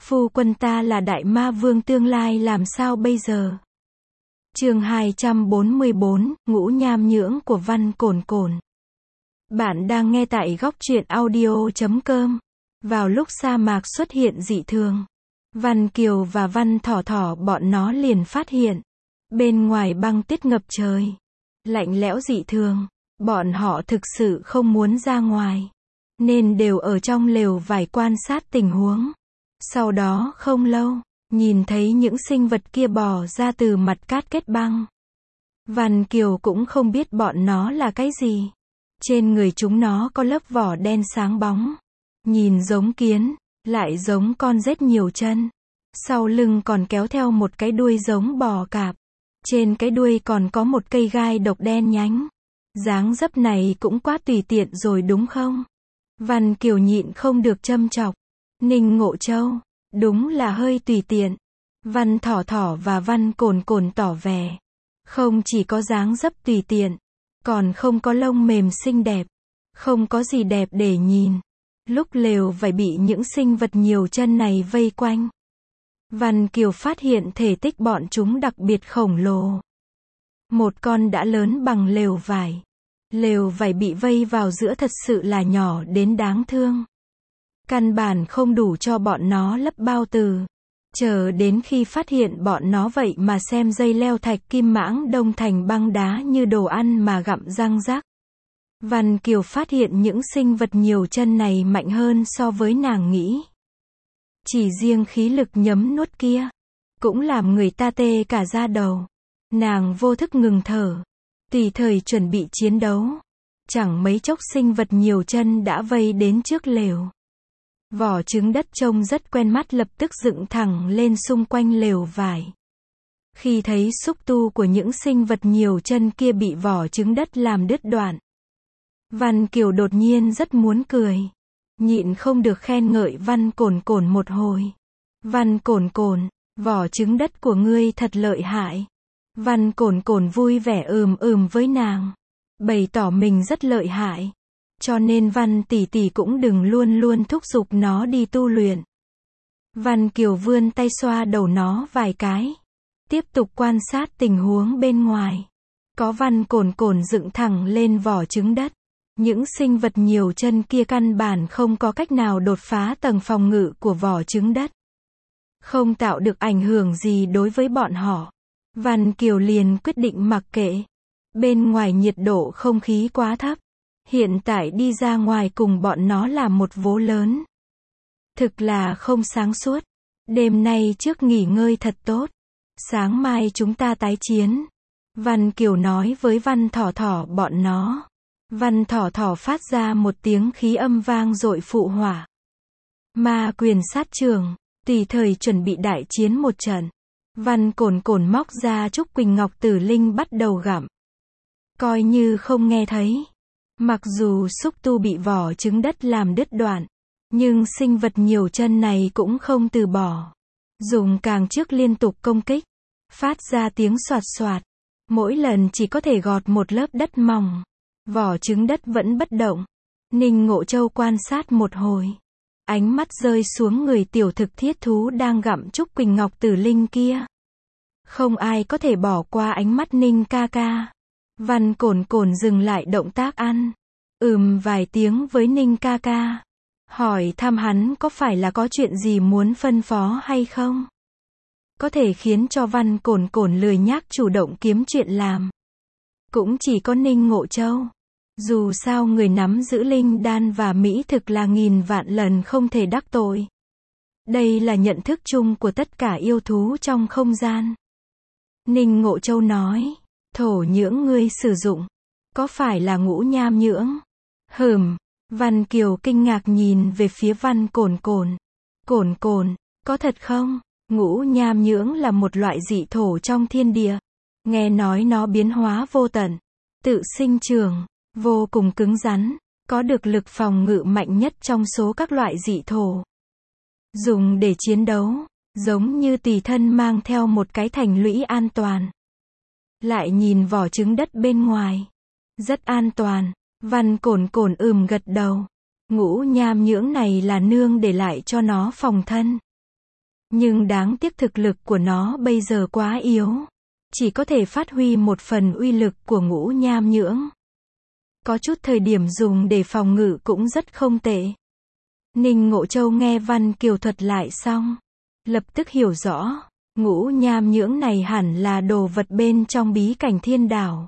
Phu quân ta là đại ma vương tương lai làm sao bây giờ? Chương 244, Ngũ Nham Nhưỡng của Văn Cổn Cổn. Bạn đang nghe tại góc truyện audio.com. Vào lúc sa mạc xuất hiện dị thường, Văn Kiều và Văn Thỏ Thỏ bọn nó liền phát hiện. Bên ngoài băng tuyết ngập trời, lạnh lẽo dị thường, bọn họ thực sự không muốn ra ngoài, nên đều ở trong lều vải quan sát tình huống. Sau đó không lâu, nhìn thấy những sinh vật kia bò ra từ mặt cát kết băng. Văn Kiều cũng không biết bọn nó là cái gì. Trên người chúng nó có lớp vỏ đen sáng bóng, nhìn giống kiến, lại giống con rết nhiều chân. Sau lưng còn kéo theo một cái đuôi giống bò cạp. Trên cái đuôi còn có một cây gai độc đen nhánh. Dáng dấp này cũng quá tùy tiện rồi đúng không? Văn Kiều nhịn không được châm chọc. Ninh Ngộ Châu, đúng là hơi tùy tiện. Văn Thỏ Thỏ và Văn Cổn Cổn tỏ vẻ. Không chỉ có dáng dấp tùy tiện, còn không có lông mềm xinh đẹp. Không có gì đẹp để nhìn. Lúc lều vải bị những sinh vật nhiều chân này vây quanh, Văn Kiều phát hiện thể tích bọn chúng đặc biệt khổng lồ. Một con đã lớn bằng lều vải. Lều vải bị vây vào giữa thật sự là nhỏ đến đáng thương. Căn bản không đủ cho bọn nó lấp bao tử. Chờ đến khi phát hiện bọn nó vậy mà xem dây leo thạch kim mãng đông thành băng đá như đồ ăn mà gặm răng rác. Văn Kiều phát hiện những sinh vật nhiều chân này mạnh hơn so với nàng nghĩ. Chỉ riêng khí lực nhấm nuốt kia, cũng làm người ta tê cả da đầu. Nàng vô thức ngừng thở, tùy thời chuẩn bị chiến đấu. Chẳng mấy chốc sinh vật nhiều chân đã vây đến trước lều. Vỏ trứng đất trông rất quen mắt lập tức dựng thẳng lên xung quanh lều vải. Khi thấy xúc tu của những sinh vật nhiều chân kia bị vỏ trứng đất làm đứt đoạn, Văn Kiều đột nhiên rất muốn cười. Nhịn không được khen ngợi Văn Cổn Cổn một hồi. Văn Cổn Cổn, vỏ trứng đất của ngươi thật lợi hại. Văn Cổn Cổn vui vẻ với nàng, bày tỏ mình rất lợi hại. Cho nên Văn tỷ tỷ cũng đừng luôn luôn thúc giục nó đi tu luyện. Văn Kiều vươn tay xoa đầu nó vài cái, tiếp tục quan sát tình huống bên ngoài. Có Văn Cổn Cổn dựng thẳng lên vỏ trứng đất. Những sinh vật nhiều chân kia căn bản không có cách nào đột phá tầng phòng ngự của vỏ trứng đất. Không tạo được ảnh hưởng gì đối với bọn họ. Văn Kiều liền quyết định mặc kệ. Bên ngoài nhiệt độ không khí quá thấp. Hiện tại đi ra ngoài cùng bọn nó là một vố lớn. Thực là không sáng suốt. Đêm nay trước nghỉ ngơi thật tốt. Sáng mai chúng ta tái chiến. Văn Kiều nói với Văn Thỏ Thỏ bọn nó. Văn Thỏ Thỏ phát ra một tiếng khí âm vang dội phụ họa. Ma quyền sát trường, tùy thời chuẩn bị đại chiến một trận. Văn Cổn Cổn móc ra Trúc Quỳnh Ngọc Tử Linh bắt đầu gặm. Coi như không nghe thấy. Mặc dù xúc tu bị vỏ trứng đất làm đứt đoạn, nhưng sinh vật nhiều chân này cũng không từ bỏ. Dùng càng trước liên tục công kích, phát ra tiếng xoạt xoạt. Mỗi lần chỉ có thể gọt một lớp đất mỏng. Vỏ trứng đất vẫn bất động. Ninh Ngộ Châu quan sát một hồi. Ánh mắt rơi xuống người tiểu thực thiết thú đang gặm Trúc Quỳnh Ngọc Tử Linh kia. Không ai có thể bỏ qua ánh mắt Ninh ca ca. Văn Cổn Cổn dừng lại động tác ăn. Vài tiếng với Ninh ca ca. Hỏi thăm hắn có phải là có chuyện gì muốn phân phó hay không? Có thể khiến cho Văn Cổn Cổn lười nhác chủ động kiếm chuyện làm. Cũng chỉ có Ninh Ngộ Châu. Dù sao người nắm giữ linh đan và mỹ thực là nghìn vạn lần không thể đắc tội. Đây là nhận thức chung của tất cả yêu thú trong không gian. Ninh Ngộ Châu nói, thổ nhưỡng ngươi sử dụng, có phải là ngũ nham nhưỡng? Văn Kiều kinh ngạc nhìn về phía Văn Cổn Cổn. Cổn Cổn, có thật không? Ngũ nham nhưỡng là một loại dị thổ trong thiên địa. Nghe nói nó biến hóa vô tận, tự sinh trưởng, vô cùng cứng rắn, có được lực phòng ngự mạnh nhất trong số các loại dị thổ. Dùng để chiến đấu, giống như tùy thân mang theo một cái thành lũy an toàn. Lại nhìn vỏ trứng đất bên ngoài, rất an toàn. Văn Cổn Cổn gật đầu. Ngũ nham nhưỡng này là nương để lại cho nó phòng thân. Nhưng đáng tiếc thực lực của nó bây giờ quá yếu. Chỉ có thể phát huy một phần uy lực của ngũ nham nhưỡng. Có chút thời điểm dùng để phòng ngự cũng rất không tệ. Ninh Ngộ Châu nghe Văn Kiều thuật lại xong, lập tức hiểu rõ, ngũ nham nhưỡng này hẳn là đồ vật bên trong bí cảnh thiên đảo.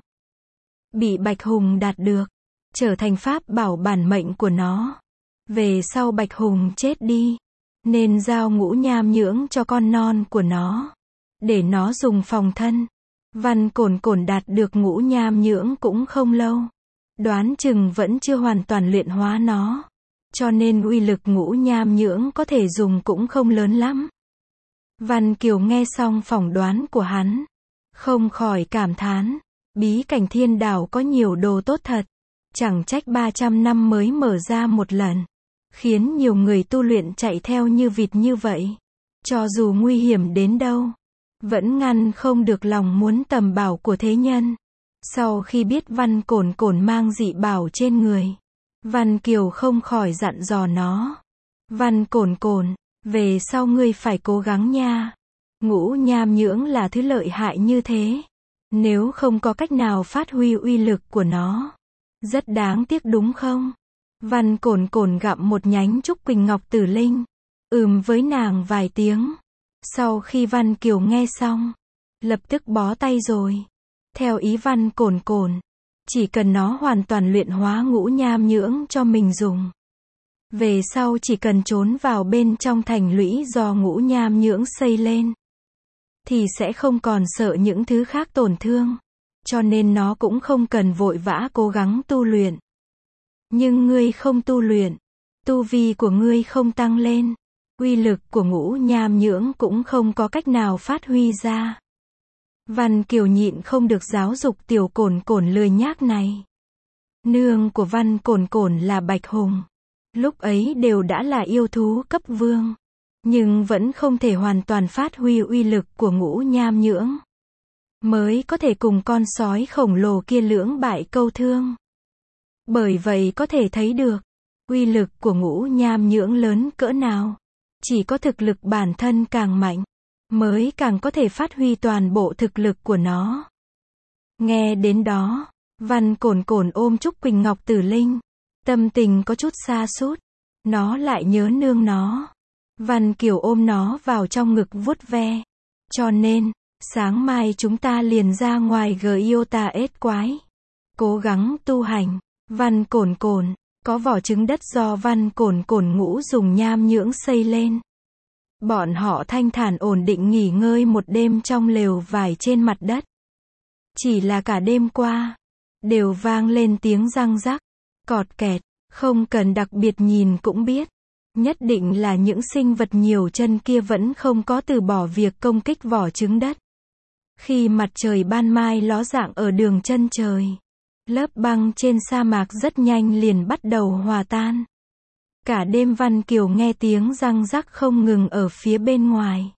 Bị Bạch Hùng đạt được, trở thành pháp bảo bản mệnh của nó. Về sau Bạch Hùng chết đi, nên giao ngũ nham nhưỡng cho con non của nó, để nó dùng phòng thân. Văn Cổn Cổn đạt được ngũ nham nhưỡng cũng không lâu. Đoán chừng vẫn chưa hoàn toàn luyện hóa nó. Cho nên uy lực ngũ nham nhưỡng có thể dùng cũng không lớn lắm. Văn Kiều nghe xong phỏng đoán của hắn, không khỏi cảm thán, bí cảnh thiên đảo có nhiều đồ tốt thật. Chẳng trách 300 năm mới mở ra một lần, khiến nhiều người tu luyện chạy theo như vịt như vậy. Cho dù nguy hiểm đến đâu, vẫn ngăn không được lòng muốn tầm bảo của thế nhân. Sau khi biết Văn Cổn Cổn mang dị bảo trên người, Văn Kiều không khỏi dặn dò nó. Văn Cổn Cổn, về sau ngươi phải cố gắng nha. Ngũ nham nhưỡng là thứ lợi hại như thế. Nếu không có cách nào phát huy uy lực của nó, rất đáng tiếc đúng không? Văn Cổn Cổn gặm một nhánh trúc quỳnh ngọc tử linh, với nàng vài tiếng. Sau khi Văn Kiều nghe xong, lập tức bó tay rồi. Theo ý Văn Cổn Cổn, chỉ cần nó hoàn toàn luyện hóa ngũ nham nhưỡng cho mình dùng. Về sau chỉ cần trốn vào bên trong thành lũy do ngũ nham nhưỡng xây lên, thì sẽ không còn sợ những thứ khác tổn thương. Cho nên nó cũng không cần vội vã cố gắng tu luyện. Nhưng ngươi không tu luyện, tu vi của ngươi không tăng lên, uy lực của ngũ nham nhưỡng cũng không có cách nào phát huy ra. Văn Kiều nhịn không được giáo dục tiểu Cổn Cổn lười nhác này. Nương của Văn Cổn Cổn là Bạch Hùng. Lúc ấy đều đã là yêu thú cấp vương, nhưng vẫn không thể hoàn toàn phát huy uy lực của ngũ nham nhưỡng. Mới có thể cùng con sói khổng lồ kia lưỡng bại câu thương. Bởi vậy có thể thấy được, uy lực của ngũ nham nhưỡng lớn cỡ nào. Chỉ có thực lực bản thân càng mạnh, mới càng có thể phát huy toàn bộ thực lực của nó. Nghe đến đó, Văn Cổn Cổn ôm trúc quỳnh ngọc tử linh, tâm tình có chút sa sút. Nó lại nhớ nương nó. Văn Kiều ôm nó vào trong ngực vuốt ve. Cho nên, sáng mai chúng ta liền ra ngoài Giota-S quái. Cố gắng tu hành. Văn Cổn Cổn, có vỏ trứng đất do Văn Cổn Cổn ngũ dùng nham nhưỡng xây lên. Bọn họ thanh thản ổn định nghỉ ngơi một đêm trong lều vải trên mặt đất. Chỉ là cả đêm qua, đều vang lên tiếng răng rắc, cọt kẹt, không cần đặc biệt nhìn cũng biết. Nhất định là những sinh vật nhiều chân kia vẫn không có từ bỏ việc công kích vỏ trứng đất. Khi mặt trời ban mai ló dạng ở đường chân trời, lớp băng trên sa mạc rất nhanh liền bắt đầu hòa tan. Cả đêm Văn Kiều nghe tiếng răng rắc không ngừng ở phía bên ngoài.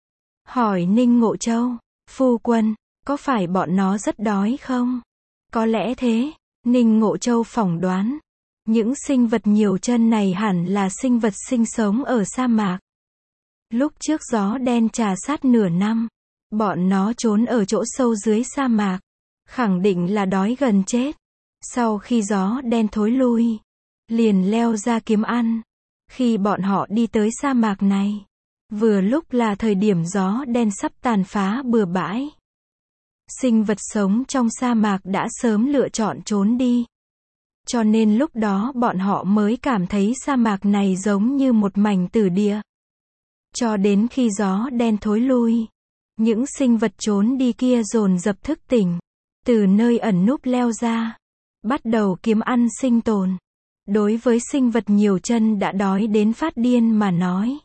Hỏi Ninh Ngộ Châu, phu quân, có phải bọn nó rất đói không? Có lẽ thế, Ninh Ngộ Châu phỏng đoán. Những sinh vật nhiều chân này hẳn là sinh vật sinh sống ở sa mạc. Lúc trước gió đen trà sát nửa năm, bọn nó trốn ở chỗ sâu dưới sa mạc, khẳng định là đói gần chết. Sau khi gió đen thối lui, liền leo ra kiếm ăn. Khi bọn họ đi tới sa mạc này, vừa lúc là thời điểm gió đen sắp tàn phá bừa bãi. Sinh vật sống trong sa mạc đã sớm lựa chọn trốn đi. Cho nên lúc đó bọn họ mới cảm thấy sa mạc này giống như một mảnh tử địa. Cho đến khi gió đen thối lui, những sinh vật trốn đi kia dồn dập thức tỉnh, từ nơi ẩn núp leo ra, bắt đầu kiếm ăn sinh tồn. Đối với sinh vật nhiều chân đã đói đến phát điên mà nói,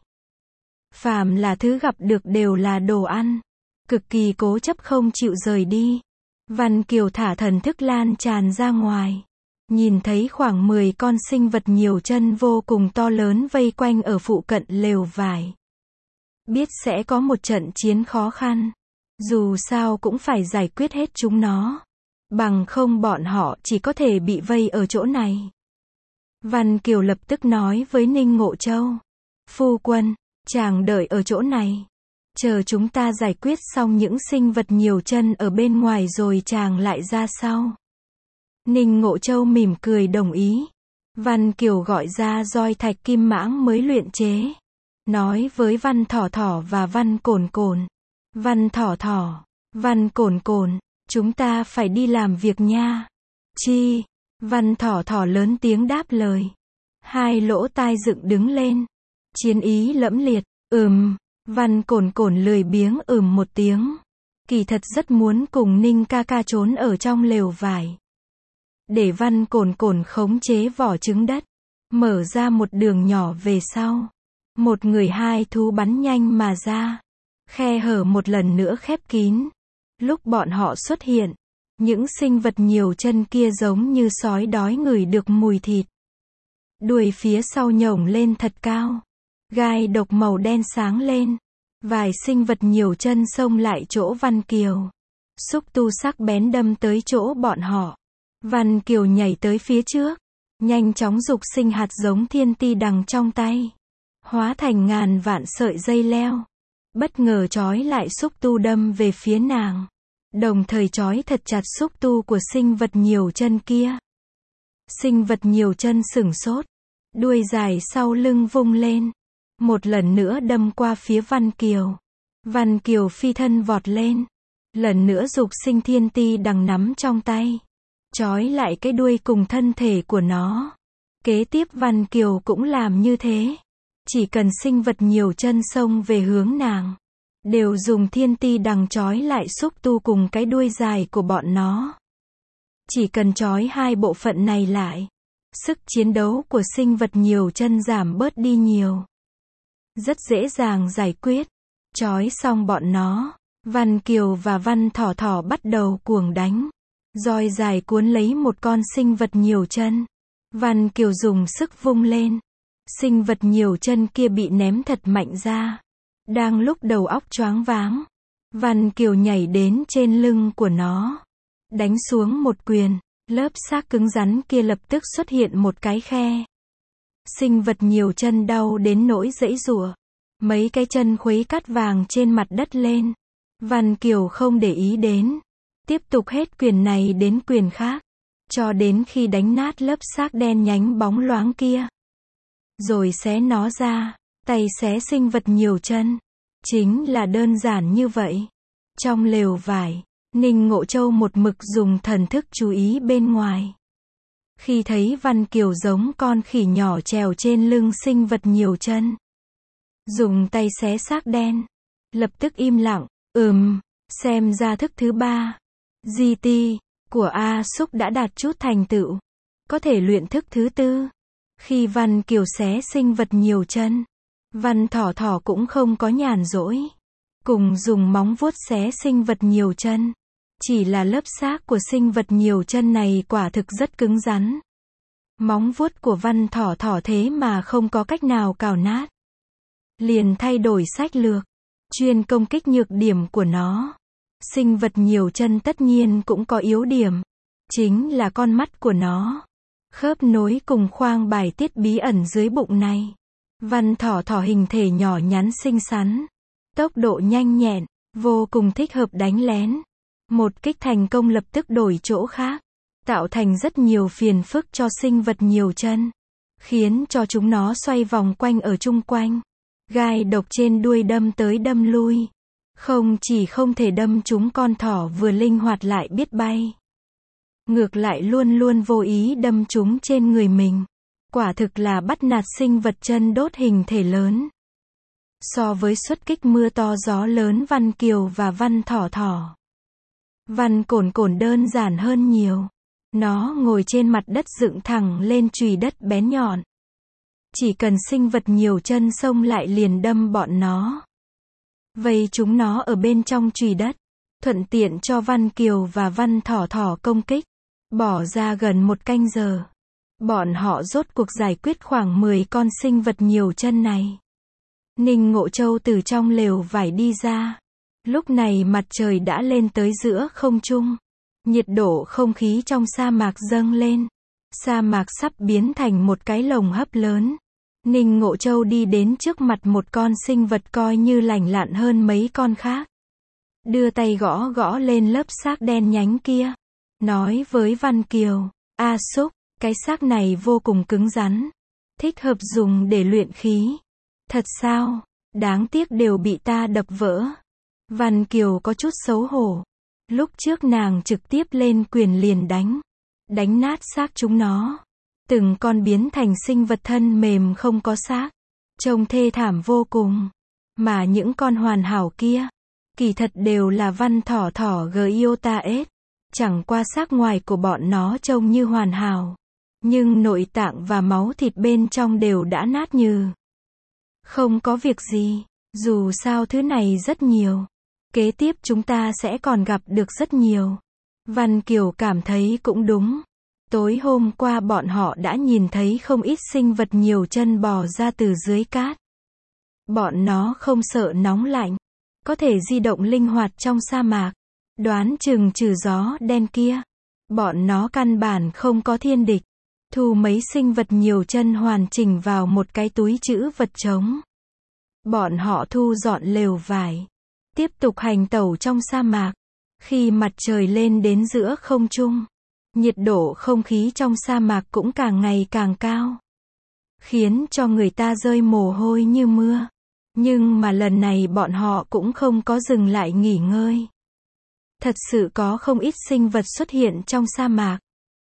phàm là thứ gặp được đều là đồ ăn, cực kỳ cố chấp không chịu rời đi. Văn Kiều thả thần thức lan tràn ra ngoài, nhìn thấy khoảng 10 con sinh vật nhiều chân vô cùng to lớn vây quanh ở phụ cận lều vải. Biết sẽ có một trận chiến khó khăn, dù sao cũng phải giải quyết hết chúng nó, bằng không bọn họ chỉ có thể bị vây ở chỗ này. Văn Kiều lập tức nói với Ninh Ngộ Châu, phu quân, Chàng đợi ở chỗ này. Chờ chúng ta giải quyết xong những sinh vật nhiều chân ở bên ngoài rồi chàng lại ra sau. Ninh Ngộ Châu mỉm cười đồng ý. Văn Kiều gọi ra roi thạch kim mãng mới luyện chế. Nói với Văn Thỏ Thỏ và Văn Cồn Cồn. Văn Thỏ Thỏ, Văn Cồn Cồn, chúng ta phải đi làm việc nha. Chi? Văn Thỏ Thỏ lớn tiếng đáp lời. Hai lỗ tai dựng đứng lên. Chiến ý lẫm liệt. Văn Cồn Cồn lười biếng một tiếng. Kỳ thật rất muốn cùng Ninh ca ca trốn ở trong lều vải. Để Văn Cồn Cồn khống chế vỏ trứng đất. Mở ra một đường nhỏ về sau. Một người hai thú bắn nhanh mà ra. Khe hở một lần nữa khép kín. Lúc bọn họ xuất hiện, những sinh vật nhiều chân kia giống như sói đói ngửi được mùi thịt. Đuôi phía sau nhổng lên thật cao. Gai độc màu đen sáng lên. Vài sinh vật nhiều chân xông lại chỗ Văn Kiều. Xúc tu sắc bén đâm tới chỗ bọn họ. Văn Kiều nhảy tới phía trước. Nhanh chóng dục sinh hạt giống thiên ti đằng trong tay. Hóa thành ngàn vạn sợi dây leo. Bất ngờ trói lại xúc tu đâm về phía nàng. Đồng thời trói thật chặt xúc tu của sinh vật nhiều chân kia. Sinh vật nhiều chân sửng sốt. Đuôi dài sau lưng vung lên. Một lần nữa đâm qua phía Văn Kiều. Văn Kiều phi thân vọt lên. Lần nữa dục sinh thiên ti đằng nắm trong tay. Trói lại cái đuôi cùng thân thể của nó. Kế tiếp Văn Kiều cũng làm như thế. Chỉ cần sinh vật nhiều chân xông về hướng nàng. Đều dùng thiên ti đằng trói lại xúc tu cùng cái đuôi dài của bọn nó. Chỉ cần trói hai bộ phận này lại. Sức chiến đấu của sinh vật nhiều chân giảm bớt đi nhiều. Rất dễ dàng giải quyết. Trói xong bọn nó. Văn Kiều và Văn Thỏ Thỏ bắt đầu cuồng đánh. Roi dài cuốn lấy một con sinh vật nhiều chân. Văn Kiều dùng sức vung lên. Sinh vật nhiều chân kia bị ném thật mạnh ra. Đang lúc đầu óc choáng váng. Văn Kiều nhảy đến trên lưng của nó. Đánh xuống một quyền. Lớp xác cứng rắn kia lập tức xuất hiện một cái khe. Sinh vật nhiều chân đau đến nỗi giãy giụa. Mấy cái chân khuấy cát vàng trên mặt đất lên. Văn Kiều không để ý đến. Tiếp tục hết quyền này đến quyền khác. Cho đến khi đánh nát lớp xác đen nhánh bóng loáng kia. Rồi xé nó ra. Tay xé sinh vật nhiều chân. Chính là đơn giản như vậy. Trong lều vải, Ninh Ngộ Châu một mực dùng thần thức chú ý bên ngoài. Khi thấy Văn Kiều giống con khỉ nhỏ trèo trên lưng sinh vật nhiều chân. Dùng tay xé xác đen. Lập tức im lặng. Xem ra thức thứ 3. GT của A Súc đã đạt chút thành tựu. Có thể luyện thức thứ 4. Khi Văn Kiều xé sinh vật nhiều chân. Văn Thỏ Thỏ cũng không có nhàn rỗi. Cùng dùng móng vuốt xé sinh vật nhiều chân. Chỉ là lớp xác của sinh vật nhiều chân này quả thực rất cứng rắn. Móng vuốt của Văn Thỏ Thỏ thế mà không có cách nào cào nát. Liền thay đổi sách lược. Chuyên công kích nhược điểm của nó. Sinh vật nhiều chân tất nhiên cũng có yếu điểm. Chính là con mắt của nó. Khớp nối cùng khoang bài tiết bí ẩn dưới bụng này. Văn Thỏ Thỏ hình thể nhỏ nhắn xinh xắn. Tốc độ nhanh nhẹn. Vô cùng thích hợp đánh lén. Một kích thành công lập tức đổi chỗ khác. Tạo thành rất nhiều phiền phức cho sinh vật nhiều chân. Khiến cho chúng nó xoay vòng quanh ở chung quanh. Gai độc trên đuôi đâm tới đâm lui. Không chỉ không thể đâm chúng con thỏ vừa linh hoạt lại biết bay. Ngược lại luôn luôn vô ý đâm chúng trên người mình. Quả thực là bắt nạt sinh vật chân đốt hình thể lớn. So với xuất kích mưa to gió lớn Văn Kiều và Văn Thỏ Thỏ. Văn Cồn Cồn đơn giản hơn nhiều. Nó ngồi trên mặt đất dựng thẳng lên chùy đất bén nhọn. Chỉ cần sinh vật nhiều chân xông lại liền đâm bọn nó. Vây chúng nó ở bên trong chùy đất. Thuận tiện cho Văn Kiều và Văn Thỏ Thỏ công kích. Bỏ ra gần 1 canh giờ. Bọn họ rốt cuộc giải quyết khoảng 10 con sinh vật nhiều chân này. Ninh Ngộ Châu từ trong lều vải đi ra. Lúc này mặt trời đã lên tới giữa không trung. Nhiệt độ không khí trong sa mạc dâng lên. Sa mạc sắp biến thành một cái lồng hấp lớn. Ninh Ngộ Châu đi đến trước mặt một con sinh vật coi như lành lặn hơn mấy con khác. Đưa tay gõ gõ lên lớp xác đen nhánh kia. Nói với Văn Kiều, A Súc, cái xác này vô cùng cứng rắn. Thích hợp dùng để luyện khí. Thật sao? Đáng tiếc đều bị ta đập vỡ. Văn Kiều có chút xấu hổ. Lúc trước nàng trực tiếp lên quyền liền đánh nát xác chúng nó. Từng con biến thành sinh vật thân mềm không có xác. Trông thê thảm vô cùng. Mà những con hoàn hảo kia, kỳ thật đều là Văn Thỏ Thỏ Gyotaes. Chẳng qua xác ngoài của bọn nó trông như hoàn hảo. Nhưng nội tạng và máu thịt bên trong đều đã nát nhừ. Không có việc gì, dù sao thứ này rất nhiều. Kế tiếp chúng ta sẽ còn gặp được rất nhiều. Văn Kiều cảm thấy cũng đúng. Tối hôm qua bọn họ đã nhìn thấy không ít sinh vật nhiều chân bò ra từ dưới cát. Bọn nó không sợ nóng lạnh, có thể di động linh hoạt trong sa mạc. Đoán chừng trừ gió đen kia, bọn nó căn bản không có thiên địch. Thu mấy sinh vật nhiều chân hoàn chỉnh vào một cái túi trữ vật trống. Bọn họ thu dọn lều vải, tiếp tục hành tẩu trong sa mạc. Khi mặt trời lên đến giữa không trung, nhiệt độ không khí trong sa mạc cũng càng ngày càng cao, khiến cho người ta rơi mồ hôi như mưa. Nhưng mà lần này bọn họ cũng không có dừng lại nghỉ ngơi. Thật sự có không ít sinh vật xuất hiện trong sa mạc.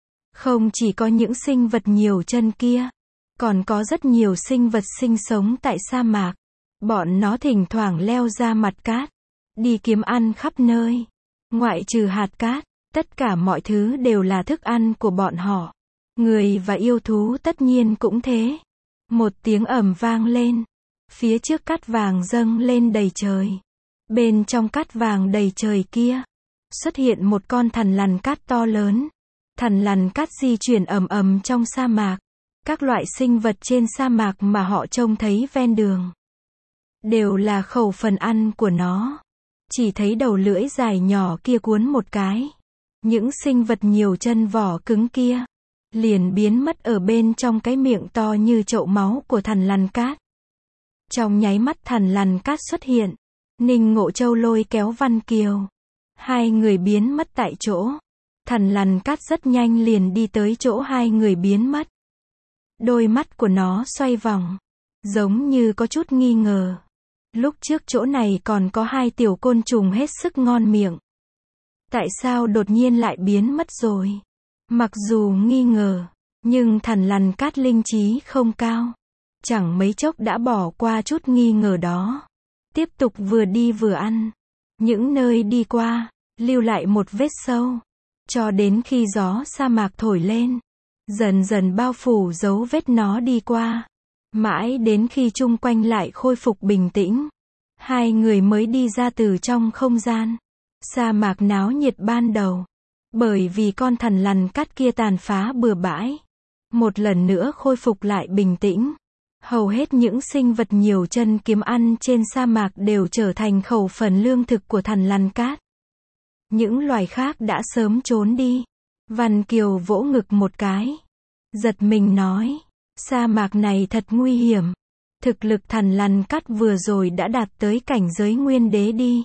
Không chỉ có những sinh vật nhiều chân kia, còn có rất nhiều sinh vật sinh sống tại sa mạc. Bọn nó thỉnh thoảng leo ra mặt cát, đi kiếm ăn khắp nơi. Ngoại trừ hạt cát, tất cả mọi thứ đều là thức ăn của bọn họ. Người và yêu thú tất nhiên cũng thế. Một tiếng ầm vang lên. Phía trước cát vàng dâng lên đầy trời. Bên trong cát vàng đầy trời kia, xuất hiện một con thằn lằn cát to lớn. Thằn lằn cát di chuyển ầm ầm trong sa mạc. Các loại sinh vật trên sa mạc mà họ trông thấy ven đường đều là khẩu phần ăn của nó. Chỉ thấy đầu lưỡi dài nhỏ kia cuốn một cái. Những sinh vật nhiều chân vỏ cứng kia liền biến mất ở bên trong cái miệng to như chậu máu của thằn lằn cát. Trong nháy mắt thằn lằn cát xuất hiện, Ninh Ngộ Châu lôi kéo Văn Kiều. Hai người biến mất tại chỗ. Thằn lằn cát rất nhanh liền đi tới chỗ hai người biến mất. Đôi mắt của nó xoay vòng, giống như có chút nghi ngờ. Lúc trước chỗ này còn có hai tiểu côn trùng hết sức ngon miệng. Tại sao đột nhiên lại biến mất rồi? Mặc dù nghi ngờ, nhưng thằn lằn cát linh trí không cao. Chẳng mấy chốc đã bỏ qua chút nghi ngờ đó. Tiếp tục vừa đi vừa ăn. Những nơi đi qua, lưu lại một vết sâu. Cho đến khi gió sa mạc thổi lên, dần dần bao phủ dấu vết nó đi qua. Mãi đến khi chung quanh lại khôi phục bình tĩnh, hai người mới đi ra từ trong không gian. Sa mạc náo nhiệt ban đầu, bởi vì con thằn lằn cát kia tàn phá bừa bãi. Một lần nữa khôi phục lại bình tĩnh. Hầu hết những sinh vật nhiều chân kiếm ăn trên sa mạc đều trở thành khẩu phần lương thực của thằn lằn cát. Những loài khác đã sớm trốn đi. Văn Kiều vỗ ngực một cái, giật mình nói, sa mạc này thật nguy hiểm. Thực lực thằn lằn cát vừa rồi đã đạt tới cảnh giới nguyên đế đi.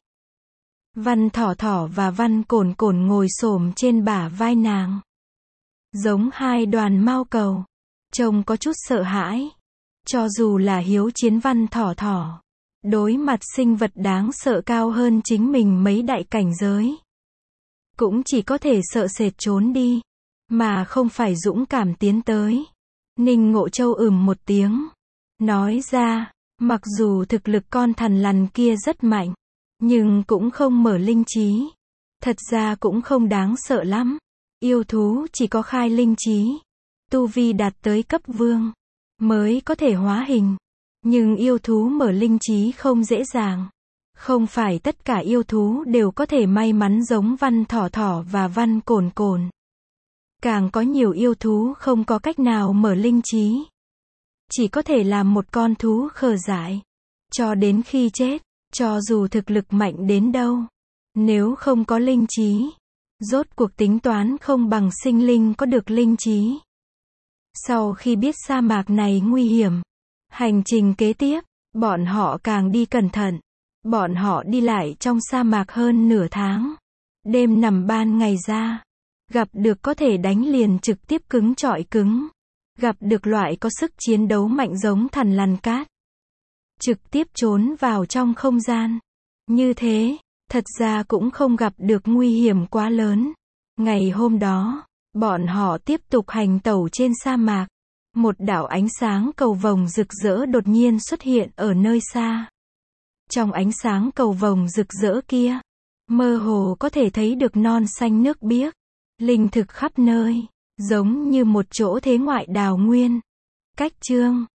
Văn Thỏ Thỏ và Văn Cổn Cổn ngồi xổm trên bả vai nàng, giống hai đoàn mao cầu, trông có chút sợ hãi. Cho dù là hiếu chiến Văn Thỏ Thỏ, đối mặt sinh vật đáng sợ cao hơn chính mình mấy đại cảnh giới, cũng chỉ có thể sợ sệt trốn đi, mà không phải dũng cảm tiến tới. Ninh Ngộ Châu một tiếng, nói ra, mặc dù thực lực con thằn lằn kia rất mạnh, nhưng cũng không mở linh trí. Thật ra cũng không đáng sợ lắm. Yêu thú chỉ có khai linh trí, tu vi đạt tới cấp vương, mới có thể hóa hình. Nhưng yêu thú mở linh trí không dễ dàng. Không phải tất cả yêu thú đều có thể may mắn giống Văn Thỏ Thỏ và Văn Cổn Cổn. Càng có nhiều yêu thú không có cách nào mở linh trí. Chỉ có thể làm một con thú khờ dại. Cho đến khi chết, cho dù thực lực mạnh đến đâu, nếu không có linh trí, rốt cuộc tính toán không bằng sinh linh có được linh trí. Sau khi biết sa mạc này nguy hiểm, Hành trình kế tiếp, bọn họ càng đi cẩn thận. Bọn họ đi lại trong sa mạc hơn nửa tháng. Đêm nằm ban ngày ra. Gặp được có thể đánh liền trực tiếp cứng chọi cứng. Gặp được loại có sức chiến đấu mạnh giống thằn lằn cát. Trực tiếp trốn vào trong không gian. Như thế, thật ra cũng không gặp được nguy hiểm quá lớn. Ngày hôm đó, bọn họ tiếp tục hành tẩu trên sa mạc. Một đạo ánh sáng cầu vồng rực rỡ đột nhiên xuất hiện ở nơi xa. Trong ánh sáng cầu vồng rực rỡ kia, mơ hồ có thể thấy được non xanh nước biếc, linh thực khắp nơi, giống như một chỗ thế ngoại đào nguyên. Cách chương